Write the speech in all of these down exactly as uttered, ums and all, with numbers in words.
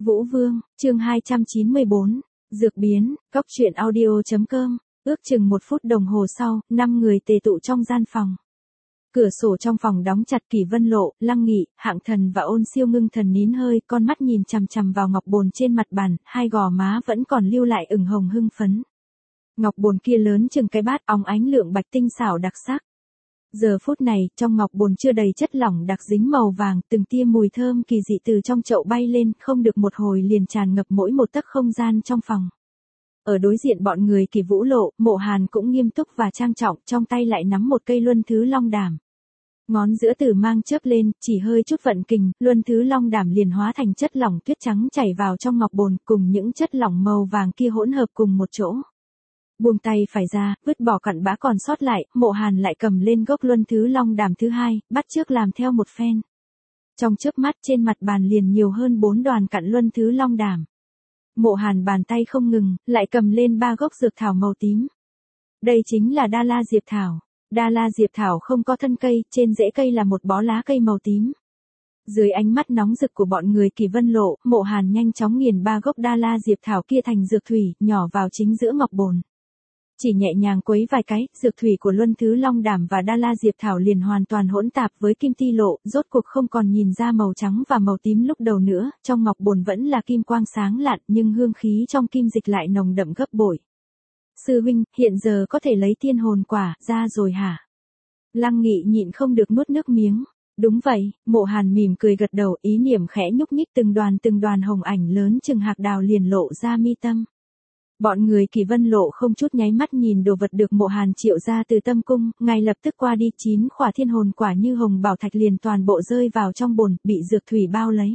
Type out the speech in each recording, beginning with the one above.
Vũ Vương, chương hai trăm chín mươi bốn, Dược biến, cóc truyện audio.com, ước chừng một phút đồng hồ sau, năm người tề tụ trong gian phòng. Cửa sổ trong phòng đóng chặt. Kỷ Vân Lộ, Lăng Nghị, Hạng Thần và Ôn Siêu ngưng thần nín hơi, con mắt nhìn chằm chằm vào ngọc bồn trên mặt bàn, hai gò má vẫn còn lưu lại ửng hồng hưng phấn. Ngọc bồn kia lớn chừng cái bát, óng ánh lượng bạch tinh xảo đặc sắc. Giờ phút này, trong ngọc bồn chưa đầy chất lỏng đặc dính màu vàng, từng tia mùi thơm kỳ dị từ trong chậu bay lên, không được một hồi liền tràn ngập mỗi một tấc không gian trong phòng. Ở đối diện bọn người Kỷ Vũ Lộ, Mộ Hàn cũng nghiêm túc và trang trọng, trong tay lại nắm một cây luân thứ long đàm. Ngón giữa tử mang chớp lên, chỉ hơi chút vận kình, luân thứ long đàm liền hóa thành chất lỏng tuyết trắng chảy vào trong ngọc bồn, cùng những chất lỏng màu vàng kia hỗn hợp cùng một chỗ. Buông tay phải ra, vứt bỏ cặn bã còn sót lại, Mộ Hàn lại cầm lên gốc luân thứ long đàm thứ hai, bắt chước làm theo một phen. Trong chớp mắt trên mặt bàn liền nhiều hơn bốn đoàn cặn luân thứ long đàm. Mộ Hàn bàn tay không ngừng, lại cầm lên ba gốc dược thảo màu tím. Đây chính là Đa La Diệp Thảo. Đa La Diệp Thảo không có thân cây, trên rễ cây là một bó lá cây màu tím. Dưới ánh mắt nóng rực của bọn người Kỷ Vân Lộ, Mộ Hàn nhanh chóng nghiền ba gốc Đa La Diệp Thảo kia thành dược thủy, nhỏ vào chính giữa ngọc bồn. Chỉ nhẹ nhàng quấy vài cái, dược thủy của luân thứ long đàm và Đa La Diệp Thảo liền hoàn toàn hỗn tạp với kim ti lộ, rốt cuộc không còn nhìn ra màu trắng và màu tím lúc đầu nữa, trong ngọc bồn vẫn là kim quang sáng lạn, nhưng hương khí trong kim dịch lại nồng đậm gấp bội. Sư huynh, hiện giờ có thể lấy thiên hồn quả ra rồi hả? Lăng Nghị nhịn không được nuốt nước miếng. Đúng vậy, Mộ Hàn mỉm cười gật đầu, ý niệm khẽ nhúc nhích, từng đoàn từng đoàn hồng ảnh lớn chừng hạt đào liền lộ ra mi tâm. Bọn người Kỷ Vân Lộ không chút nháy mắt nhìn đồ vật được Mộ Hàn triệu ra từ tâm cung, ngay lập tức qua đi, chín khỏa thiên hồn quả như hồng bảo thạch liền toàn bộ rơi vào trong bồn, bị dược thủy bao lấy.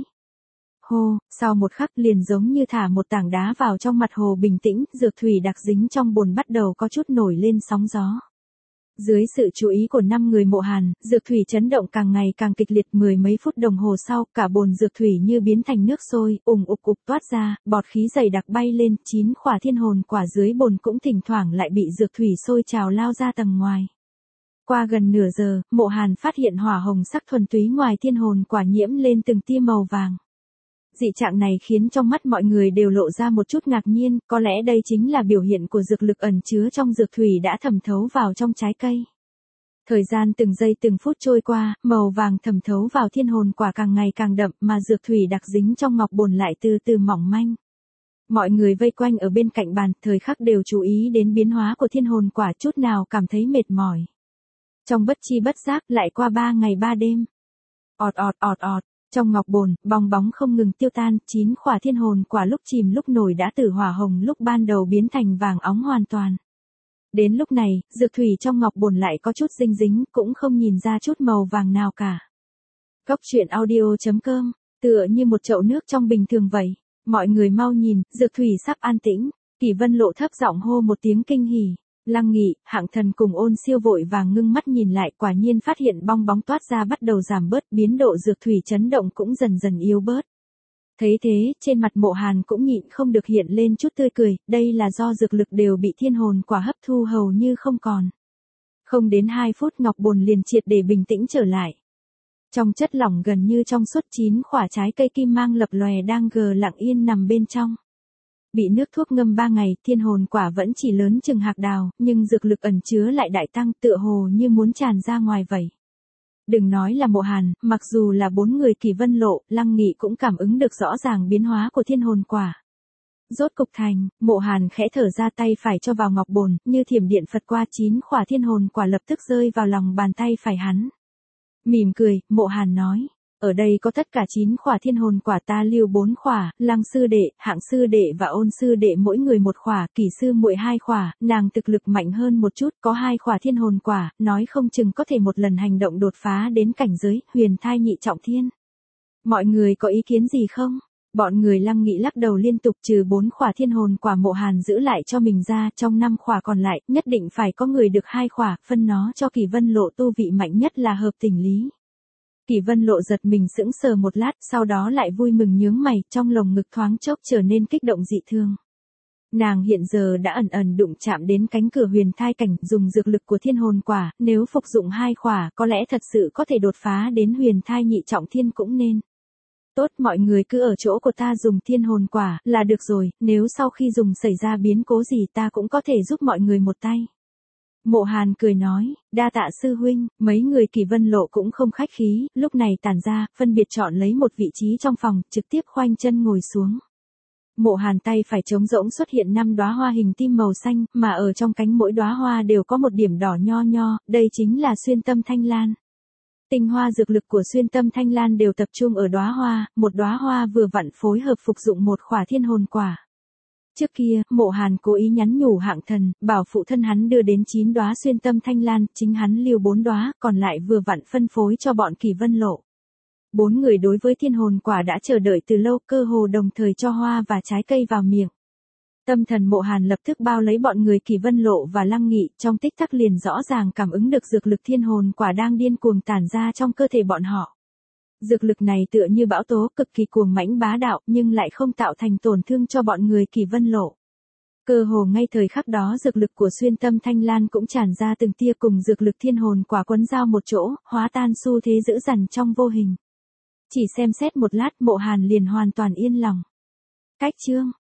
Hô, sau một khắc liền giống như thả một tảng đá vào trong mặt hồ bình tĩnh, dược thủy đặc dính trong bồn bắt đầu có chút nổi lên sóng gió. Dưới sự chú ý của năm người Mộ Hàn, dược thủy chấn động càng ngày càng kịch liệt, mười mấy phút đồng hồ sau, cả bồn dược thủy như biến thành nước sôi, ùng ục ục toát ra, bọt khí dày đặc bay lên, chín khỏa thiên hồn quả dưới bồn cũng thỉnh thoảng lại bị dược thủy sôi trào lao ra tầng ngoài. Qua gần nửa giờ, Mộ Hàn phát hiện hỏa hồng sắc thuần túy ngoài thiên hồn quả nhiễm lên từng tia màu vàng. Dị trạng này khiến trong mắt mọi người đều lộ ra một chút ngạc nhiên, có lẽ đây chính là biểu hiện của dược lực ẩn chứa trong dược thủy đã thẩm thấu vào trong trái cây. Thời gian từng giây từng phút trôi qua, màu vàng thẩm thấu vào thiên hồn quả càng ngày càng đậm, mà dược thủy đặc dính trong ngọc bồn lại từ từ mỏng manh. Mọi người vây quanh ở bên cạnh bàn, thời khắc đều chú ý đến biến hóa của thiên hồn quả, chút nào cảm thấy mệt mỏi. Trong bất chi bất giác lại qua ba ngày ba đêm. Ọt ọt ọt ọt. Trong ngọc bồn, bong bóng không ngừng tiêu tan, chín khỏa thiên hồn quả lúc chìm lúc nổi đã từ hỏa hồng lúc ban đầu biến thành vàng óng hoàn toàn. Đến lúc này, dược thủy trong ngọc bồn lại có chút dinh dính, cũng không nhìn ra chút màu vàng nào cả. Cóc truyện audio.com, tựa như một chậu nước trong bình thường vậy. Mọi người mau nhìn, dược thủy sắp an tĩnh. Kỷ Vân Lộ thấp giọng hô một tiếng kinh hỉ. Lăng Nghị, Hạng Thần cùng Ôn Siêu vội vàng ngưng mắt nhìn lại, quả nhiên phát hiện bong bóng toát ra bắt đầu giảm bớt, biến độ dược thủy chấn động cũng dần dần yếu bớt. Thấy thế, trên mặt Mộ Hàn cũng nhịn không được hiện lên chút tươi cười, đây là do dược lực đều bị thiên hồn quả hấp thu hầu như không còn. Không đến hai phút ngọc bồn liền triệt để bình tĩnh trở lại. Trong chất lỏng gần như trong suốt, chín khỏa trái cây kim mang lập lòe đang gờ lặng yên nằm bên trong. Bị nước thuốc ngâm ba ngày, thiên hồn quả vẫn chỉ lớn chừng hạt đào, nhưng dược lực ẩn chứa lại đại tăng, tựa hồ như muốn tràn ra ngoài vậy. Đừng nói là Mộ Hàn, mặc dù là bốn người Kỷ Vân Lộ, Lăng Nghị cũng cảm ứng được rõ ràng biến hóa của thiên hồn quả. Rốt cục thành, Mộ Hàn khẽ thở ra, tay phải cho vào ngọc bồn, như thiểm điện phật qua, chín khỏa thiên hồn quả lập tức rơi vào lòng bàn tay phải hắn. Mỉm cười, Mộ Hàn nói. Ở đây có tất cả chín khỏa thiên hồn quả, ta lưu bốn khỏa, Lăng sư đệ, Hạng sư đệ và Ôn sư đệ mỗi người một khỏa, Kỷ sư muội hai khỏa, nàng thực lực mạnh hơn một chút, có hai khỏa thiên hồn quả, nói không chừng có thể một lần hành động đột phá đến cảnh giới huyền thai nhị trọng thiên. Mọi người có ý kiến gì không? Bọn người Lăng Nghị lắc đầu liên tục, trừ bốn khỏa thiên hồn quả Mộ Hàn giữ lại cho mình ra, trong năm khỏa còn lại, nhất định phải có người được hai khỏa, phân nó cho Kỷ Vân Lộ tu vị mạnh nhất là hợp tình lý. Kỷ Vân Lộ giật mình sững sờ một lát, sau đó lại vui mừng nhướng mày, trong lồng ngực thoáng chốc trở nên kích động dị thương. Nàng hiện giờ đã ẩn ẩn đụng chạm đến cánh cửa huyền thai cảnh, dùng dược lực của thiên hồn quả, nếu phục dụng hai khỏa, có lẽ thật sự có thể đột phá đến huyền thai nhị trọng thiên cũng nên. Tốt, mọi người cứ ở chỗ của ta dùng thiên hồn quả, là được rồi, nếu sau khi dùng xảy ra biến cố gì ta cũng có thể giúp mọi người một tay. Mộ Hàn cười nói, đa tạ sư huynh, mấy người Kỳ Vân Lộ cũng không khách khí, lúc này tản ra, phân biệt chọn lấy một vị trí trong phòng, trực tiếp khoanh chân ngồi xuống. Mộ Hàn tay phải trống rỗng xuất hiện năm đóa hoa hình tim màu xanh, mà ở trong cánh mỗi đóa hoa đều có một điểm đỏ nho nho, đây chính là xuyên tâm thanh lan. Tinh hoa dược lực của xuyên tâm thanh lan đều tập trung ở đóa hoa, một đóa hoa vừa vặn phối hợp phục dụng một khỏa thiên hồn quả. Trước kia, Mộ Hàn cố ý nhắn nhủ Hạng Thần, bảo phụ thân hắn đưa đến chín đóa xuyên tâm thanh lan, chính hắn lưu bốn đóa, còn lại vừa vặn phân phối cho bọn Kỳ Vân Lộ. Bốn người đối với thiên hồn quả đã chờ đợi từ lâu, cơ hồ đồng thời cho hoa và trái cây vào miệng. Tâm thần Mộ Hàn lập tức bao lấy bọn người Kỳ Vân Lộ và Lăng Nghị, trong tích tắc liền rõ ràng cảm ứng được dược lực thiên hồn quả đang điên cuồng tản ra trong cơ thể bọn họ. Dược lực này tựa như bão tố cực kỳ cuồng mãnh bá đạo nhưng lại không tạo thành tổn thương cho bọn người Kỳ Vân Lộ. Cơ hồ ngay thời khắc đó dược lực của xuyên tâm thanh lan cũng tràn ra từng tia cùng dược lực thiên hồn quả quấn giao một chỗ, hóa tan xu thế dữ dằn trong vô hình. Chỉ xem xét một lát Mộ Hàn liền hoàn toàn yên lòng. Cách chương